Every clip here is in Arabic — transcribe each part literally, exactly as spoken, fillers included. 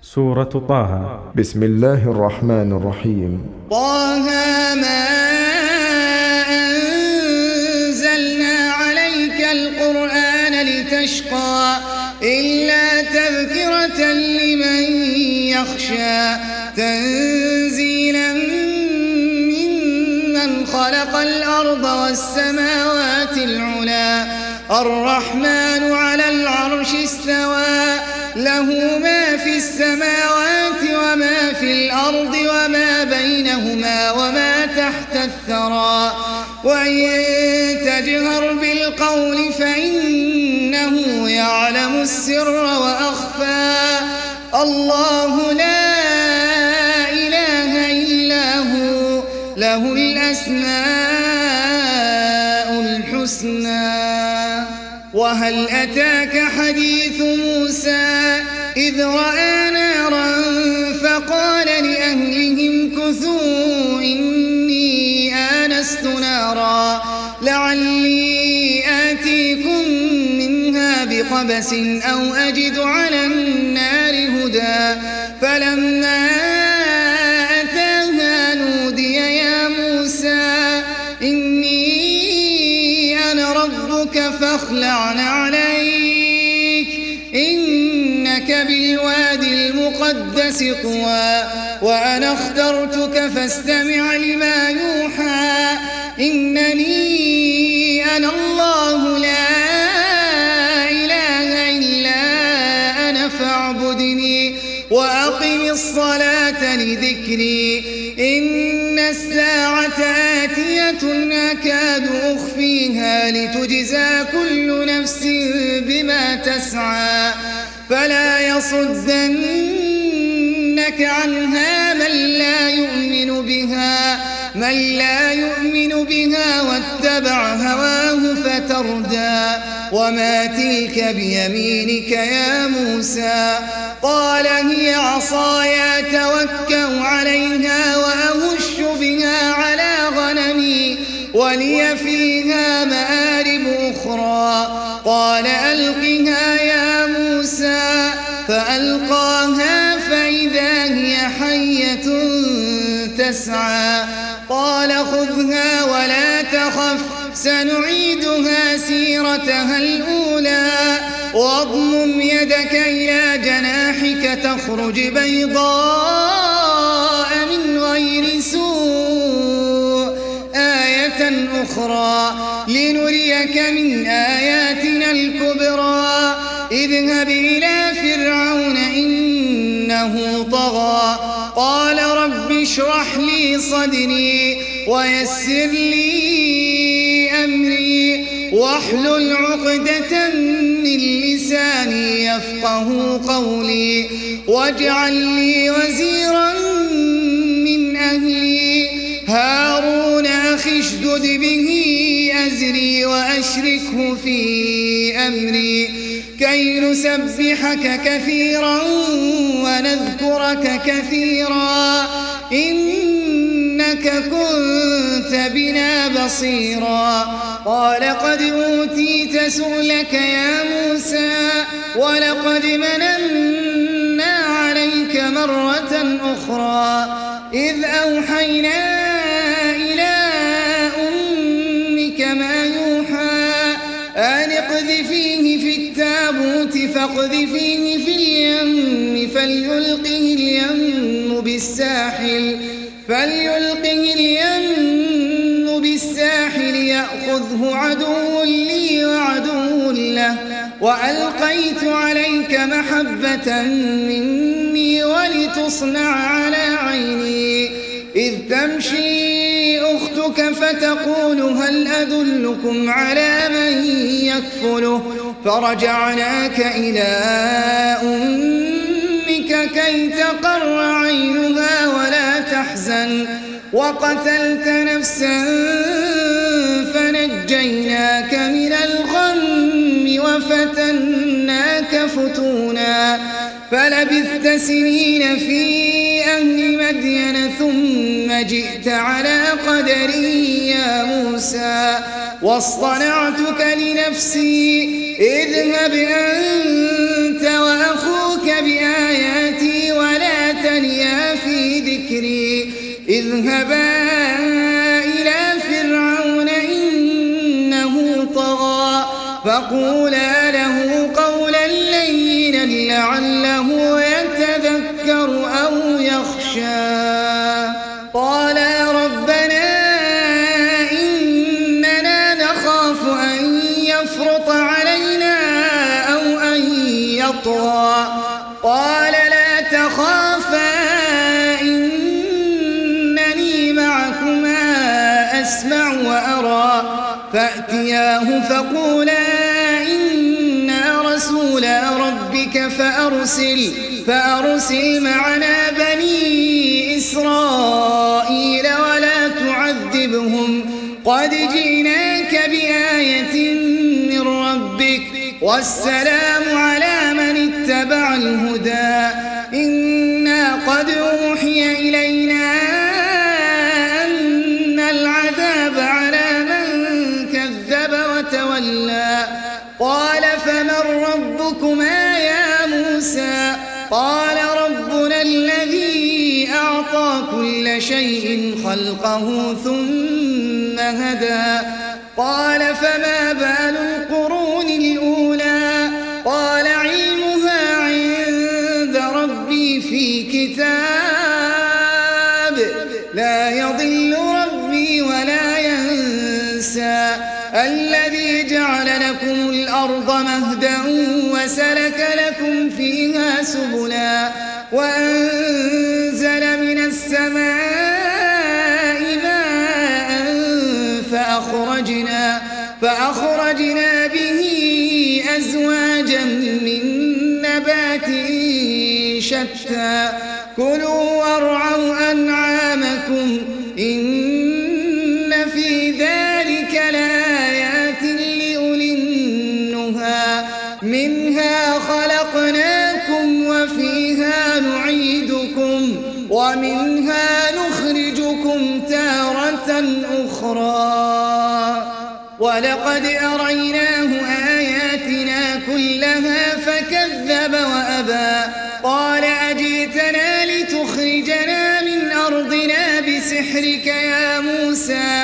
سورة طه. بسم الله الرحمن الرحيم. طه ما أنزلنا عليك القرآن لتشقى إلا تذكرة لمن يخشى تنزيلا ممن خلق الأرض والسماوات العلى الرحمن على العرش استوى له ما في السماوات وما في الأرض وما بينهما وما تحت الثرى وإن تجهر بالقول فإنه يعلم السر وأخفى الله لا إله إلا هو له الأسماء الحسنى. وهل أتاك حديث موسى إذ رأى نارا فقال لأهلهم كثوا إني آنست نارا لعلي آتيكم منها بقبس أو أجد على النار هدى فلما أتاها نودي يا موسى إني أنا ربك فاخلع عليك إنك بالوادي المقدس طوى وأنا اخترتك فاستمع لما يوحى إنني أنا الله لا إله إلا أنا فاعبدني وأقم الصلاة لذكري إن الساعة آتية أكاد أخفيها لتجزى كل نفس بما تسعى فلا يصدنك عنها من لا يؤمن بها من لا يؤمن بها واتبع هواه فتردى وما تلك بيمينك يا موسى قال هي عصاي أتوكأ عليها وأهش بها على غنمي ولي فيها مآرب أخرى قال ألقها يا موسى فألقاها فإذا هي حية تسعى قال خذها ولا تخف سنعيدها سيرتها الأولى واضمم يدك إلى جناحك تخرج بيضاء من غير سوء آية أخرى لنريك من آياتنا الكبرى اذهب إلى فرعون إنه طغى قال رب اشرح لي صدري ويسر لي أمري واحلل عقدة من لساني يفقه قولي واجعل لي وزيرا من أهلي هارون أخي اشدد به أزري وأشركه في أمري كي نسبحك كثيرا ونذكرك كثيرا إنك كنت بنا بصيرا قال قد أوتيت سؤلك يا موسى ولقد مننا عليك مرة أخرى إذ أوحينا إلى أمك ما يوحى أن اقذفيه في التابوت فاقذفيه في اليم فليلقه اليم بالساحل فليلقه اليم بالساحل يأخذه عدو لي وعدو له وألقيت عليك محبة مني ولتصنع على عيني إذ تمشي أختك فتقول هل أدلكم على من يكفله فرجعناك إلى أمك كي تقر عينها ولا تحزن وقتلت نفسا فنجيناك من الغم وفتناك فتونا فلبثت سنين في أهل مدين ثم جئت على قدري يا موسى واصطنعتك لنفسي اذهب أنت وأخوك بآياتي اذهبا إلى فرعون إنه طغى فقولا له قولا لينا لعله يتذكر أو يخشى قالا ربنا إننا نخاف أن يفرط علينا أو أن يطغى قال لا تخافا إنني معكما أسمع وأرى فأتياه فقولا إنا رسولا ربك فأرسل فأرسل معنا بني إسرائيل ولا تعذبهم قد جئناك بآية من ربك والسلام على من اتبع الهدى إنا قد أوحي إلينا أن العذاب على من كذب وتولى قال فمن ربكما يا موسى قال ربنا الذي أعطى كل شيء خلقه ثم هدى قال فما بال القرون الأولى قال علمها عند ربي في كتاب لا يضل ربي ولا ينسى الذي جعل لكم الأرض مهدا وسلك لكم فيها سبلا وأنزل من السماء ماء فأخرجنا, فأخرجنا به أزواجا من نبات شتى كلوا وارعوا أنعامكم إن في ذلك لآيات لأولي النهى منها خلقناكم وفيها نعيدكم ومنها نخرجكم تارة أخرى ولقد أريناه آياتنا كلها فكذب وأبى قال أجئتنا لتخرجنا من أرضنا بسحرك يا موسى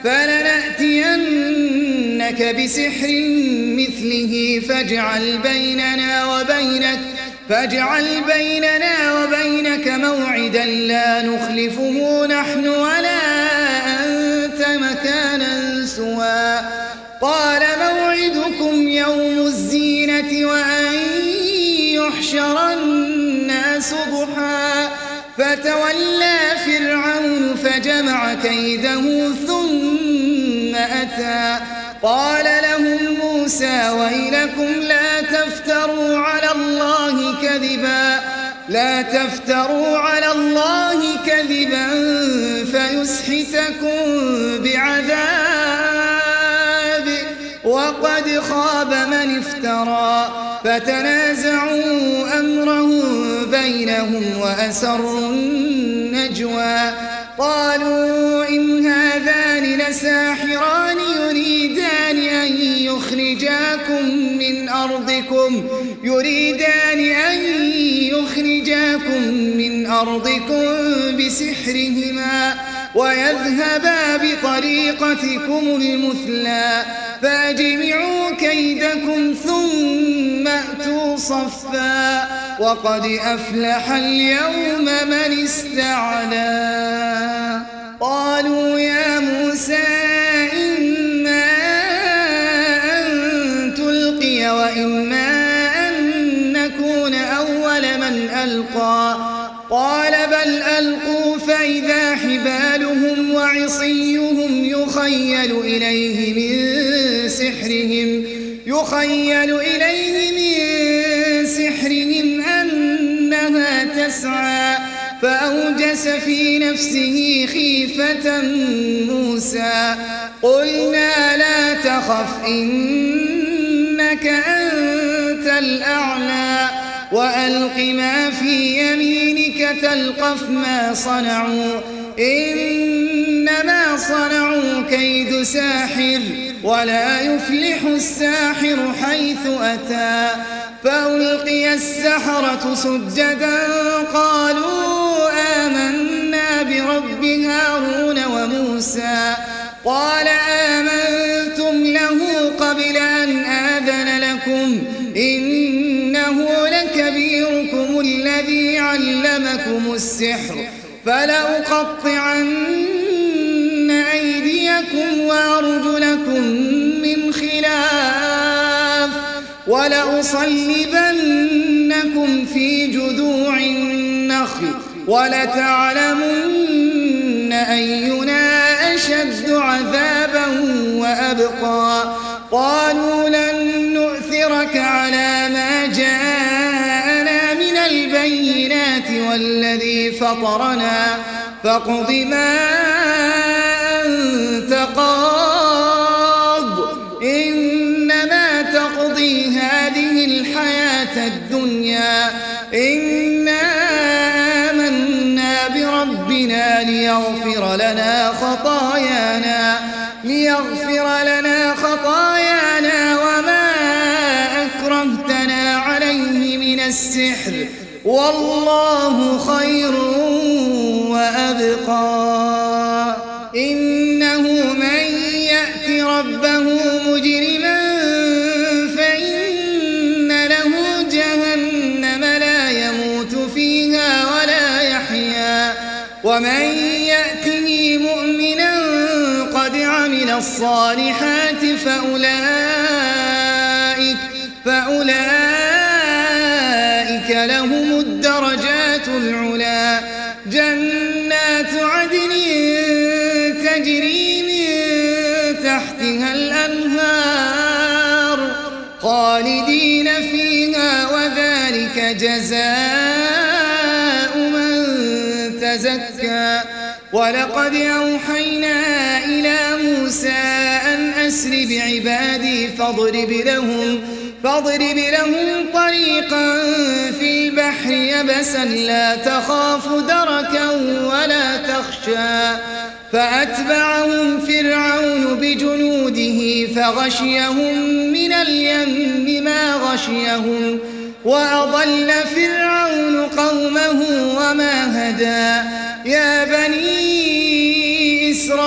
فلنأتينك بسحر مثله فاجعل بيننا وبينك فاجعل بيننا وبينك موعدا لا نخلفه نحن ولا أنت مكانا سوى قال موعدكم يوم الزينة وأن يحشر الناس ضحى فتولى فرعون فجمع كيده ثم أتى قال لهم موسى ويلكم لا تفتروا على الله كذبا لا تفتروا على الله كذبا فيسحتكم بعذاب وقد خاب من افترى فتنازعوا أمرهم بينهم وأسروا النجوى قالوا إن هذان لساحران يريدان أن يخرجاكم من أرضكم يريدان أن يخرجاكم من أرضكم بسحرهما ويذهبا بطريقتكم المثلى فاجمعوا كيدكم ثم أتوا صفا وقد أفلح اليوم من استعلى قالوا يا موسى إما أن تلقي وإما أن نكون أول من ألقى قال بل ألقوا فإذا حبالهم وعصيهم يخيل إليه من سحرهم يخيل إليه من سحرهم أنها تسعى فأوجس في نفسه خيفة موسى قلنا لا تخف إنك أنت الأعلى وألق ما في يمينك تلقف ما صنعوا إنما صنعوا كيد ساحر ولا يفلح الساحر حيث أتى فألقي السحرة سجدا قالوا آمنا برب الذي علمكم السحر فلأقطعن أيديكم وأرجلكم من خلاف ولأصلبنكم في جذوع النخل ولتعلمن أينا أشد عذابا وأبقى قالوا لن نؤثرك على ما جاءنا من البينات والذي فطرنا فاقض ما أنت قاض إنما تقضي هذه الحياة الدنيا إنا آمنا بربنا ليغفر لنا خطايانا ليغفر لنا خطايانا وما أكرهتنا عليه من السحر والله خير وأبقى إنه من يأت ربه مجرما فإن له جهنم لا يموت فيها ولا يحيا ومن يأته مؤمنا قد عمل الصالحات فأولئك فأولئك لهم الدرجات العلا جنات عدن تجري من تحتها الأنهار خالدين فيها وذلك جزاء من تزكى ولقد أوحينا إلى موسى أن أسر بعبادي فاضرب لهم فاضرب لهم طريقا في البحر يبسا لا تخاف دركا ولا تخشى فأتبعهم فرعون بجنوده فغشيهم من اليم ما غشيهم وأضل فرعون قومه وما هدى يا بني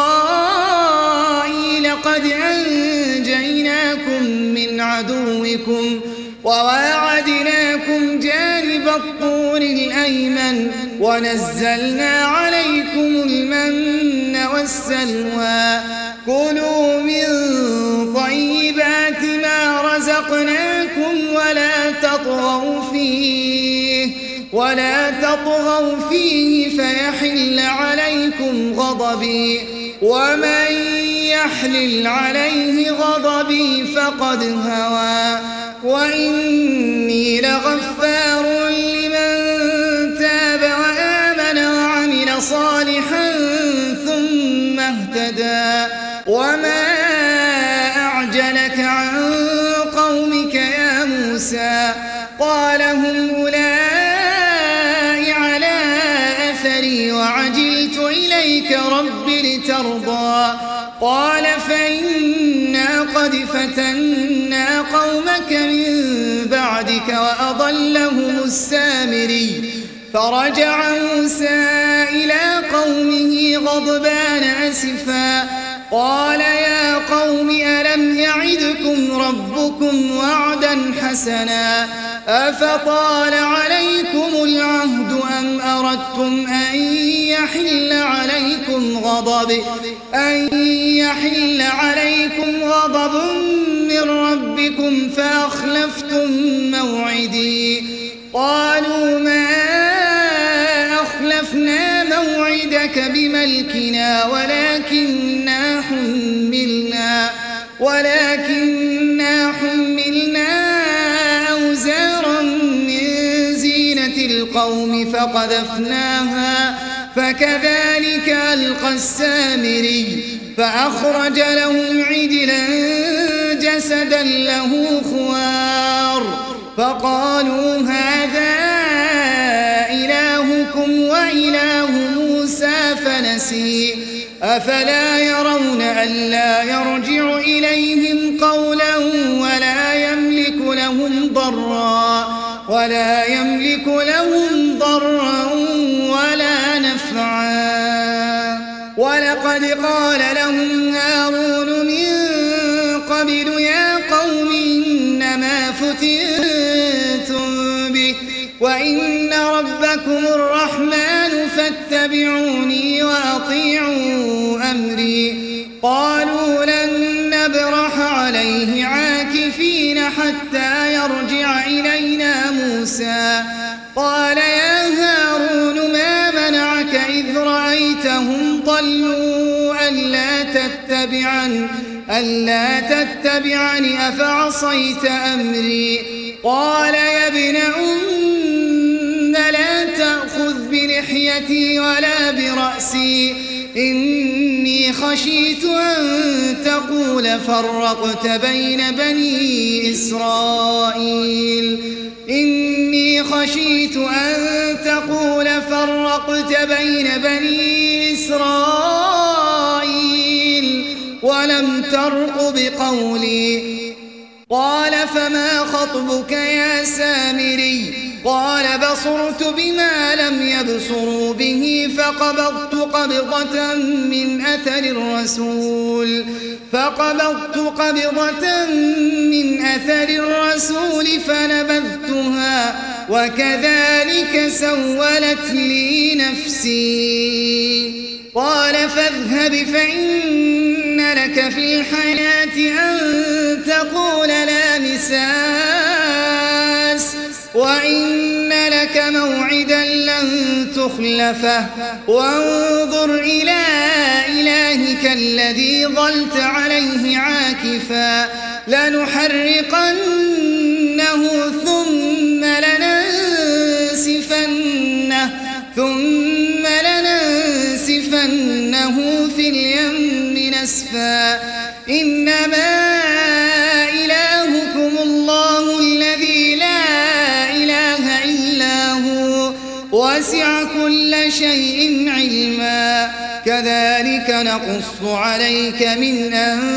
إسرائيل قد أنجيناكم من عدوكم وواعدناكم جانب الطور الأيمن ونزلنا عليكم المن والسلوى كلوا من طيبات ما رزقناكم ولا تطغوا فيه ولا تطغوا فيه فيحل عليكم غضبي ومن يحلل عليه غضبي فقد هوى وإني لغفار لمن تاب وآمن وعمل صالحا ثم اهتدى وما أعجلك عن قومك يا موسى قال هم أولئك على أثري وعجلت إليك رب لترضى قال فإنا قد فتنا قومك من بعدك وأضلهم السامري فرجع موسى إلى قومه غضبان أسفا قال يا قوم ألم يعدكم ربكم وعدا حسنا أفطال عليكم العهد أم أردتم أن يحل عليكم غضب أن يحل عليكم غضب من ربكم فأخلفتم موعدي قالوا ما أخلفنا موعدك بملكنا ولكننا حملنا ولكننا حملنا أوزارا من زينة القوم فقذفناها فكذلك ألقى السامري فأخرج لهم عجلا جسدا له خوار فقالوا هذا إلهكم وإله موسى فنسي أفلا يرون ألا يرجع إليهم قولا ولا يملك لهم ضرا ولا يملك لهم ضرا ولا نفعا ولقد قال لهم هارون من قبل يا قوم إنما فتنتم به وإن رب فاتبعوني وأطيعوا أمري. قالوا لن نبرح عليه عاكفين حتى يرجع إلينا موسى. قال يا هارون ما منعك إذ رأيتهم ضلوا ألا تتبعني ألا تتبعني أفعصيت أمري. قال يا ابن أم لا تأخذ بلحيتي ولا برأسي إني خشيت أن تقول فرقت بين بني إسرائيل إني خشيت أن تقول فرقت بين بني إسرائيل ولم ترق بقولي. قال فما خطبك يا سامري؟ قال بصرت بما لم يبصروا به فقبضت قبضة من أثر الرسول فقبضت قبضة من أثر الرسول فنبذتها وكذلك سولت لي نفسي. قال فاذهب فإن لك في الحياة أن تقول لا مساس وإن لك موعدا لن تخلفه وانظر إلى إلهك الذي ظلت عليه عاكفا لنحرقنه ثم لننسفنه ثم لننسفنه في اليم نسفا. إنما إلهكم الله الذي لا إله إلا هو وسع كل شيء علما. كذلك نقص عليك من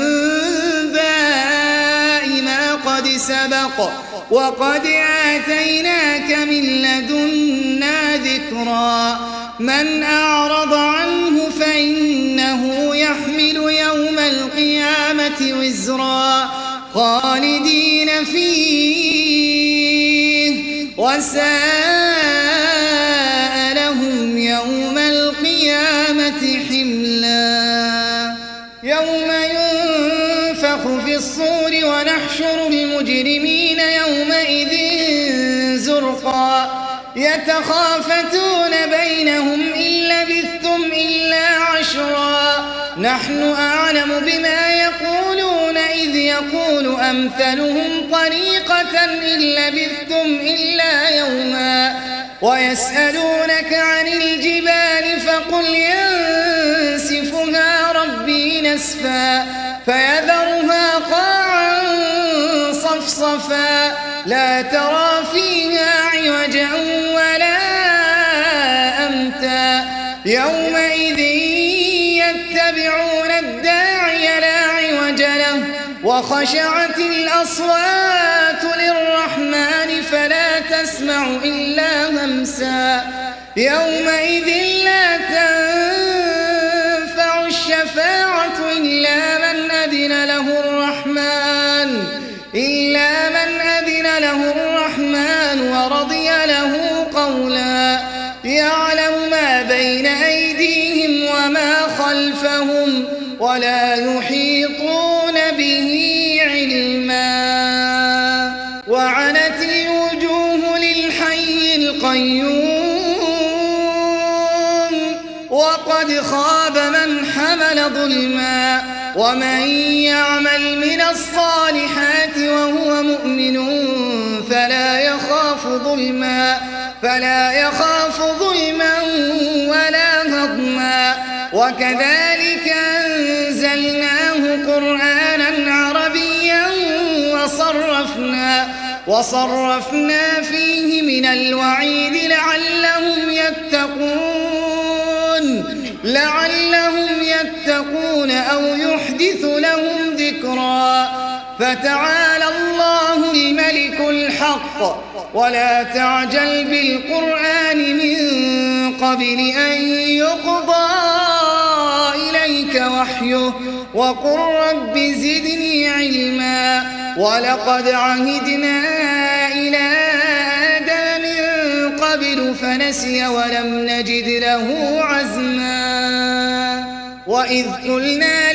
أنباء ما قد سبق وقد آتيناك من لدنا ذكرا. من أعرض عنه فإنه يحمل يوم القيامة وزرا خالدين فيه وساء لهم يوم القيامة حملا. يوم ينفخ في الصور ونحشر المجرمين يومئذ زرقا يتخافتون بينهم إن لبثتم إلا عشرا نحن أعلم بما يقولون إذ يقول أمثلهم طريقة إن لبثتم إلا يوما. ويسألونك عن الجبال فقل ينسفها ربي نسفا فيذرها قاعا صفصفا لا ترى فيها عوجا ولا أمتا. يومئذ يتبعون الداعي لا عوج له وخشعت الأصوات للرحمن فلا تسمع إلا همسا. يومئذ لا تنفع الشفاعة إلا من أذن له الرحمن إلا من أذن له الرحمن ورضي له قولا. يعلم ما بين أيديهم وما خلفهم ولا يحيطون به علما. وعنت الوجوه للحي القيوم وقد خاب من حمل ظلما. ومن يعمل من الصالحات وهو مؤمن فلا يخاف ظلما فلا يخاف ظلما ولا هضما. وكذلك أنزلناه قرآنا عربيا وصرفنا وصرفنا فيه من الوعيد لعلهم يتقون لعلهم يتقون أو يحدث لهم ذكرا. فتعالى الله الملك الحق ولا تعجل بالقرآن من قبل أن يقضى إليك وحيه وقل رب زدني علما. ولقد عهدنا إلى آدم من قبل يدعو فنسي ولم نجد له عزما وإذ قلنا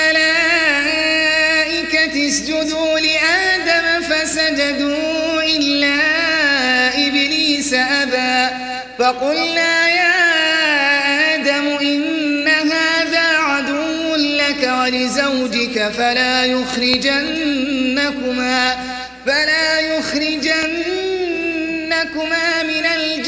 للملائكة اسجدوا لآدم فسجدوا إلا إبليس أبى فقلنا يا آدم إن هذا عدو لك ولزوجك فلا يخرجنكما فلا يخرجنكما من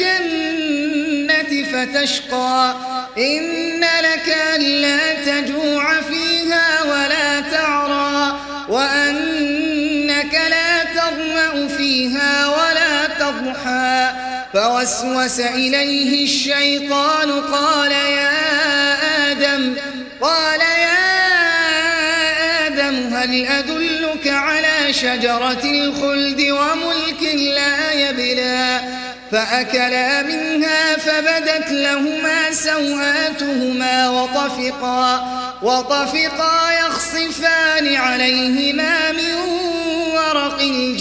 الجنة فتشقى إن لك ألا تجوع فيها ولا تعرى وأنك لا تظمأ فيها ولا تضحى فوسوس إليه الشيطان قال يا آدم قال يا آدم هل أدلك على شجرة الخلد وملك لا يبلى فأكلا منها فبدت لهما سوآتهما وطفقا وطفقا يخصفان عليهما من ورق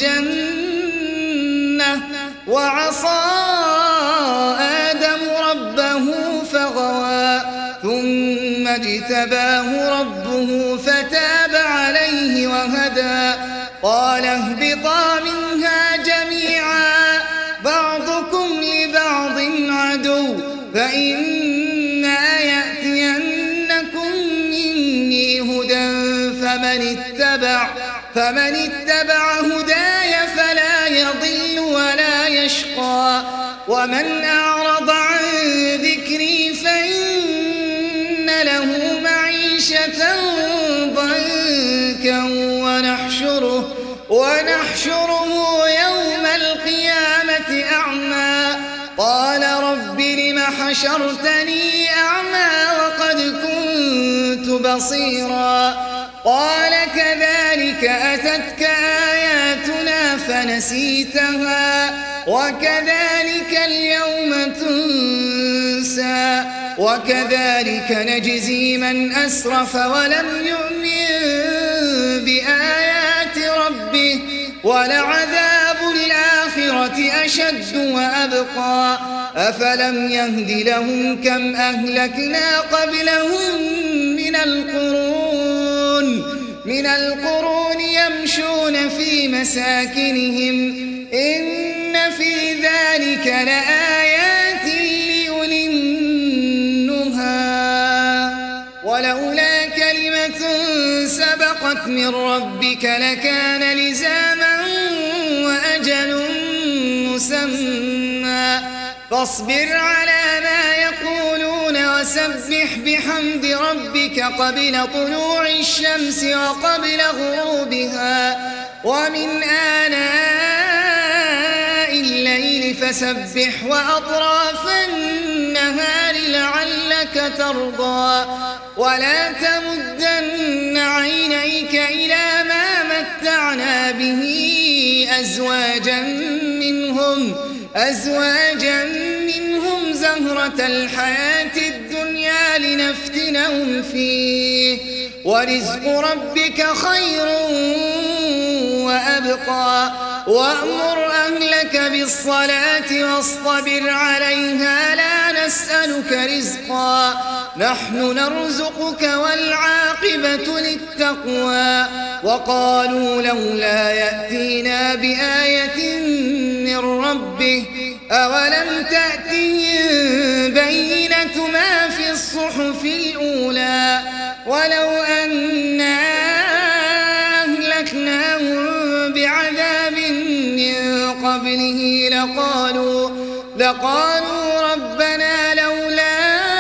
الجنة وعصى آدم ربه فغوى ثم اجتباه ربه فتاب عليه وهدى قال اهبطا منها جميعا بعضكم لبعض عدو فإما يأتينكم مني هدى فمن اتبع فمن اتبع هداي فلا يضل ولا يشقى ومن أعرض عن ذكري فإن له معيشة ضنكا ونحشره ونحشره يوم القيامة أعمى قال رب لم حشرتني أعمى وقد كنت بصيرا قال كذلك أتتك آياتنا فنسيتها وكذلك اليوم تنسى وكذلك نجزي من أسرف ولم يؤمن بآيات ربه ولعذاب الآخرة أشد وأبقى أفلم يهد لهم كم أهلكنا قبلهم من القرون من القرون يمشون في مساكنهم إن في ذلك لآيات لأولي النهى ولولا كلمة سبقت من ربك لكان لزاما وأجل مسمى فاصبر على ما يقولون وسبح بحمد ربك قبل طلوع الشمس وقبل غروبها ومن آناء الليل فسبح وأطراف النهار لعلك ترضى ولا تمدن عينيك إلى ما متعنا به أزواجا منهم أزواجا منهم زهرة الحياة الدنيا لنفتنهم فيه ورزق ربك خير وأبقى وأمر أهلك بالصلاة واصطبر عليها لا نسألك رزقا نحن نرزقك والعاقبة للتقوى وقالوا لولا يأتينا بآية من ربه أولم تأتهم بينة ما في الصحف الأولى ولو أنا أهلكناهم بعذاب من قبله لقالوا لقالوا ربنا لولا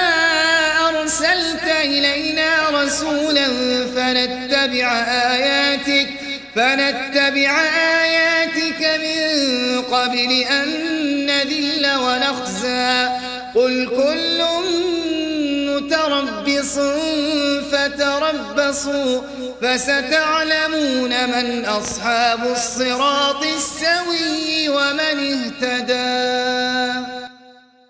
أرسلت إلينا رسولا فنتبع آياتك فنتبع آياتك من قبل أن نذل ونخزى قل كل متربص فتربصوا فستعلمون من أصحاب الصراط السوي ومن اهتدى.